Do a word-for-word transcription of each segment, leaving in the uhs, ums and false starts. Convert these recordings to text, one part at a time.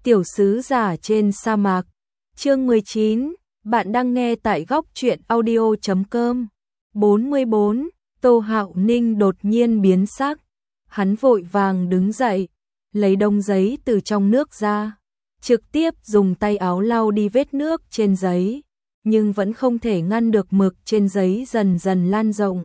Tiểu sứ giả trên sa mạc. Chương mười chín, bạn đang nghe tại góc truyện audio chấm com. bốn mươi bốn, Tô Hạo Ninh đột nhiên biến sắc. Hắn vội vàng đứng dậy, lấy đông giấy từ trong nước ra, trực tiếp dùng tay áo lau đi vết nước trên giấy, nhưng vẫn không thể ngăn được mực trên giấy dần dần lan rộng,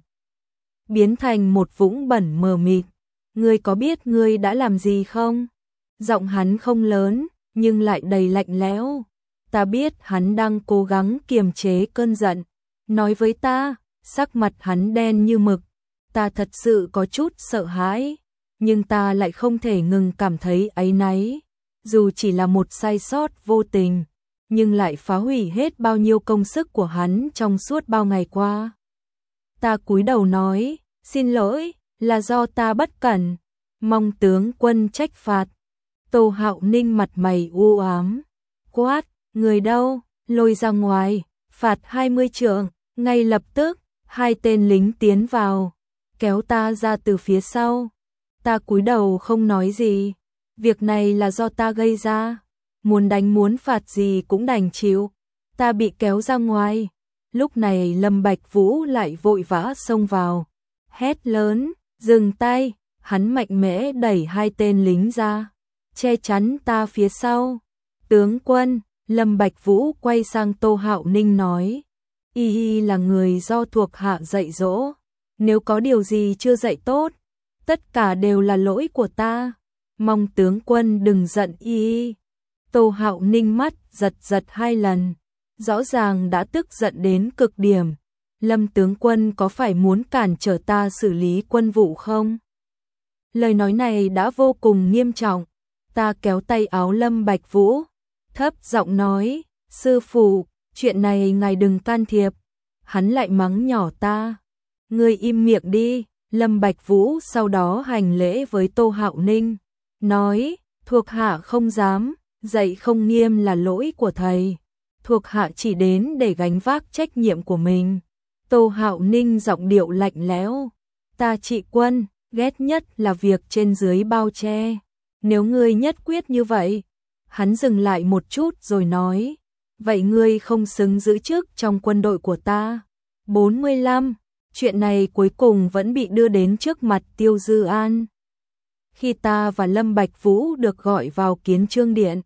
biến thành một vũng bẩn mờ mịt. Ngươi có biết ngươi đã làm gì không? Giọng hắn không lớn, nhưng lại đầy lạnh lẽo. Ta biết hắn đang cố gắng kiềm chế cơn giận. Nói với ta, sắc mặt hắn đen như mực. Ta thật sự có chút sợ hãi, nhưng ta lại không thể ngừng cảm thấy áy náy. Dù chỉ là một sai sót vô tình, nhưng lại phá hủy hết bao nhiêu công sức của hắn trong suốt bao ngày qua. Ta cúi đầu nói, xin lỗi, là do ta bất cẩn, mong tướng quân trách phạt. Tô Hạo Ninh mặt mày u ám, quát, người đâu, lôi ra ngoài, phạt hai mươi trượng. Ngay lập tức, hai tên lính tiến vào, kéo ta ra từ phía sau. Ta cúi đầu không nói gì, việc này là do ta gây ra, muốn đánh muốn phạt gì cũng đành chịu. Ta bị kéo ra ngoài, lúc này Lâm Bạch Vũ lại vội vã xông vào, hét lớn, dừng tay. Hắn mạnh mẽ đẩy hai tên lính ra, che chắn ta phía sau. Tướng quân, Lâm Bạch Vũ quay sang Tô Hạo Ninh nói, y y là người do thuộc hạ dạy dỗ, nếu có điều gì chưa dạy tốt, tất cả đều là lỗi của ta, mong tướng quân đừng giận y y. Tô Hạo Ninh mắt giật giật hai lần, rõ ràng đã tức giận đến cực điểm. Lâm tướng quân có phải muốn cản trở ta xử lý quân vụ không? Lời nói này đã vô cùng nghiêm trọng. Ta kéo tay áo Lâm Bạch Vũ, thấp giọng nói, sư phụ, chuyện này ngài đừng can thiệp. Hắn lại mắng nhỏ ta, ngươi im miệng đi. Lâm Bạch Vũ sau đó hành lễ với Tô Hạo Ninh, nói, thuộc hạ không dám, dạy không nghiêm là lỗi của thầy, thuộc hạ chỉ đến để gánh vác trách nhiệm của mình. Tô Hạo Ninh giọng điệu lạnh lẽo, ta trị quân, ghét nhất là việc trên dưới bao che. Nếu ngươi nhất quyết như vậy, hắn dừng lại một chút rồi nói, vậy ngươi không xứng giữ chức trong quân đội của ta. bốn mươi lăm, chuyện này cuối cùng vẫn bị đưa đến trước mặt Tiêu Dư An. Khi ta và Lâm Bạch Vũ được gọi vào Kiến Chương Điện,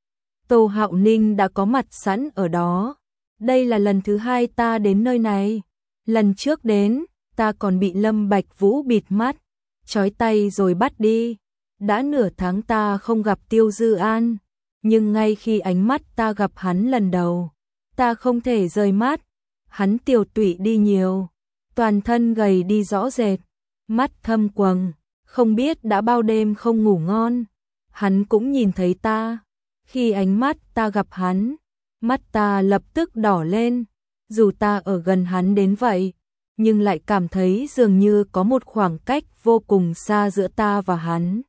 Tô Hạo Ninh đã có mặt sẵn ở đó. Đây là lần thứ hai ta đến nơi này. Lần trước đến, ta còn bị Lâm Bạch Vũ bịt mắt, trói tay rồi bắt đi. Đã nửa tháng ta không gặp Tiêu Dư An, nhưng ngay khi ánh mắt ta gặp hắn lần đầu, ta không thể rời mắt. Hắn tiều tụy đi nhiều, toàn thân gầy đi rõ rệt, mắt thâm quầng, không biết đã bao đêm không ngủ ngon. Hắn cũng nhìn thấy ta, khi ánh mắt ta gặp hắn, mắt ta lập tức đỏ lên. Dù ta ở gần hắn đến vậy, nhưng lại cảm thấy dường như có một khoảng cách vô cùng xa giữa ta và hắn.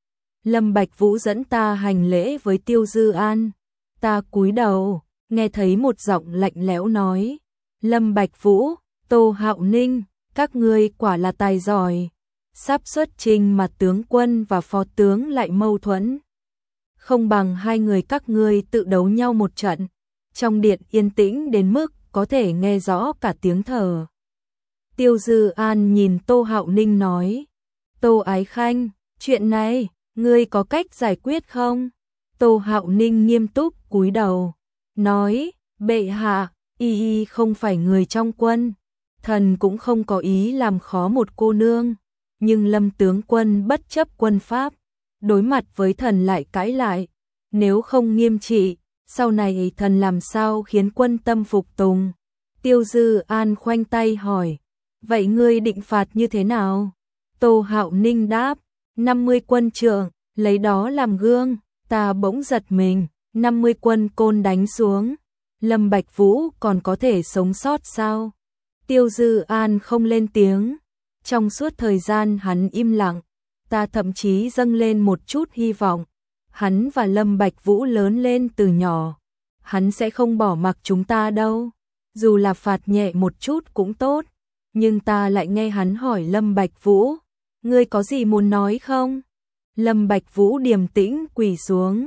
Lâm Bạch Vũ dẫn ta hành lễ với Tiêu Dư An. Ta cúi đầu, nghe thấy một giọng lạnh lẽo nói, Lâm Bạch Vũ, Tô Hạo Ninh, các ngươi quả là tài giỏi. Sắp xuất trình mà tướng quân và phó tướng lại mâu thuẫn, không bằng hai người các ngươi tự đấu nhau một trận. Trong điện yên tĩnh đến mức có thể nghe rõ cả tiếng thở. Tiêu Dư An nhìn Tô Hạo Ninh nói, Tô Ái Khanh, chuyện này, ngươi có cách giải quyết không? Tô Hạo Ninh nghiêm túc cúi đầu, nói, bệ hạ, y y không phải người trong quân, thần cũng không có ý làm khó một cô nương, nhưng Lâm tướng quân bất chấp quân pháp, đối mặt với thần lại cãi lại, nếu không nghiêm trị, sau này thần làm sao khiến quân tâm phục tùng? Tiêu Dư An khoanh tay hỏi, vậy ngươi định phạt như thế nào? Tô Hạo Ninh đáp, năm mươi quân trượng, lấy đó làm gương. Ta bỗng giật mình, năm mươi quân côn đánh xuống, Lâm Bạch Vũ còn có thể sống sót sao? Tiêu Dư An không lên tiếng. Trong suốt thời gian hắn im lặng, ta thậm chí dâng lên một chút hy vọng. Hắn và Lâm Bạch Vũ lớn lên từ nhỏ, hắn sẽ không bỏ mặc chúng ta đâu. Dù là phạt nhẹ một chút cũng tốt. Nhưng ta lại nghe hắn hỏi Lâm Bạch Vũ, ngươi có gì muốn nói không? Lâm Bạch Vũ điềm tĩnh quỳ xuống,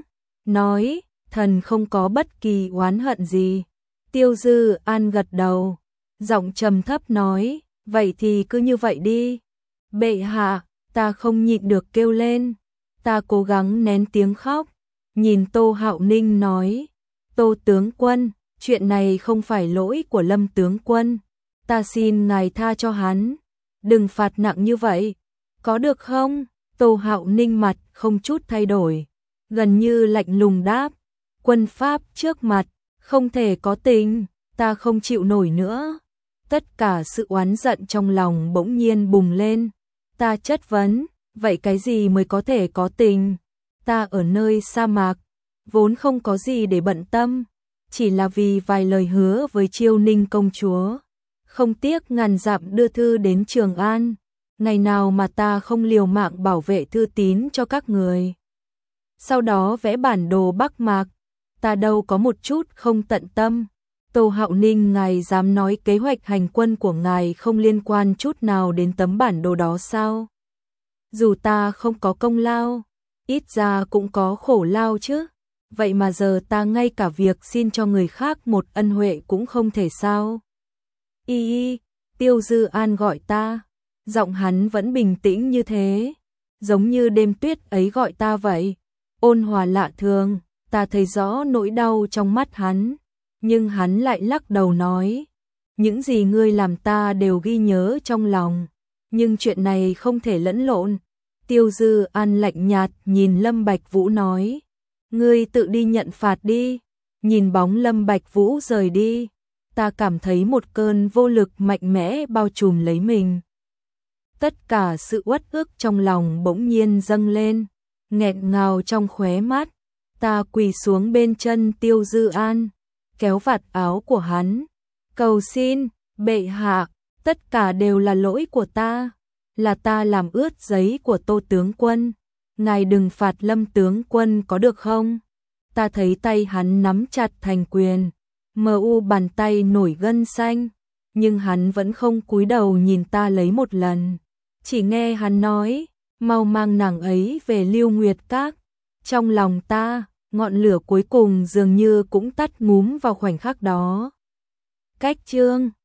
nói, thần không có bất kỳ oán hận gì. Tiêu Dư An gật đầu, giọng trầm thấp nói, vậy thì cứ như vậy đi. Bệ hạ, ta không nhịn được kêu lên, ta cố gắng nén tiếng khóc, nhìn Tô Hạo Ninh nói, Tô tướng quân, chuyện này không phải lỗi của Lâm tướng quân, ta xin ngài tha cho hắn, đừng phạt nặng như vậy, có được không? Tô Hạo Ninh mặt không chút thay đổi, gần như lạnh lùng đáp, quân pháp trước mặt, không thể có tình, ta không chịu nổi nữa. Tất cả sự oán giận trong lòng bỗng nhiên bùng lên, ta chất vấn, vậy cái gì mới có thể có tình? Ta ở nơi sa mạc, vốn không có gì để bận tâm, chỉ là vì vài lời hứa với Chiêu Ninh công chúa, không tiếc ngàn dặm đưa thư đến Trường An, ngày nào mà ta không liều mạng bảo vệ thư tín cho các người. Sau đó vẽ bản đồ Bắc Mạc, ta đâu có một chút không tận tâm. Tô Hạo Ninh, ngài dám nói kế hoạch hành quân của ngài không liên quan chút nào đến tấm bản đồ đó sao? Dù ta không có công lao, ít ra cũng có khổ lao chứ. Vậy mà giờ ta ngay cả việc xin cho người khác một ân huệ cũng không thể sao? Y y, Tiêu Dư An gọi ta, giọng hắn vẫn bình tĩnh như thế, giống như đêm tuyết ấy gọi ta vậy, ôn hòa lạ thường, ta thấy rõ nỗi đau trong mắt hắn, nhưng hắn lại lắc đầu nói, những gì ngươi làm ta đều ghi nhớ trong lòng, nhưng chuyện này không thể lẫn lộn. Tiêu Dư An lạnh nhạt nhìn Lâm Bạch Vũ nói, ngươi tự đi nhận phạt đi. Nhìn bóng Lâm Bạch Vũ rời đi, ta cảm thấy một cơn vô lực mạnh mẽ bao trùm lấy mình. Tất cả sự uất ức trong lòng bỗng nhiên dâng lên, nghẹn ngào trong khóe mắt, ta quỳ xuống bên chân Tiêu Dư An, kéo vạt áo của hắn, cầu xin, bệ hạ, tất cả đều là lỗi của ta, là ta làm ướt giấy của Tô tướng quân, ngài đừng phạt Lâm tướng quân có được không? Ta thấy tay hắn nắm chặt thành quyền, mờ u bàn tay nổi gân xanh, nhưng hắn vẫn không cúi đầu nhìn ta lấy một lần, chỉ nghe hắn nói, mau mang nàng ấy về Lưu Nguyệt Các. Trong lòng ta, ngọn lửa cuối cùng dường như cũng tắt ngúm vào khoảnh khắc đó. Cách chương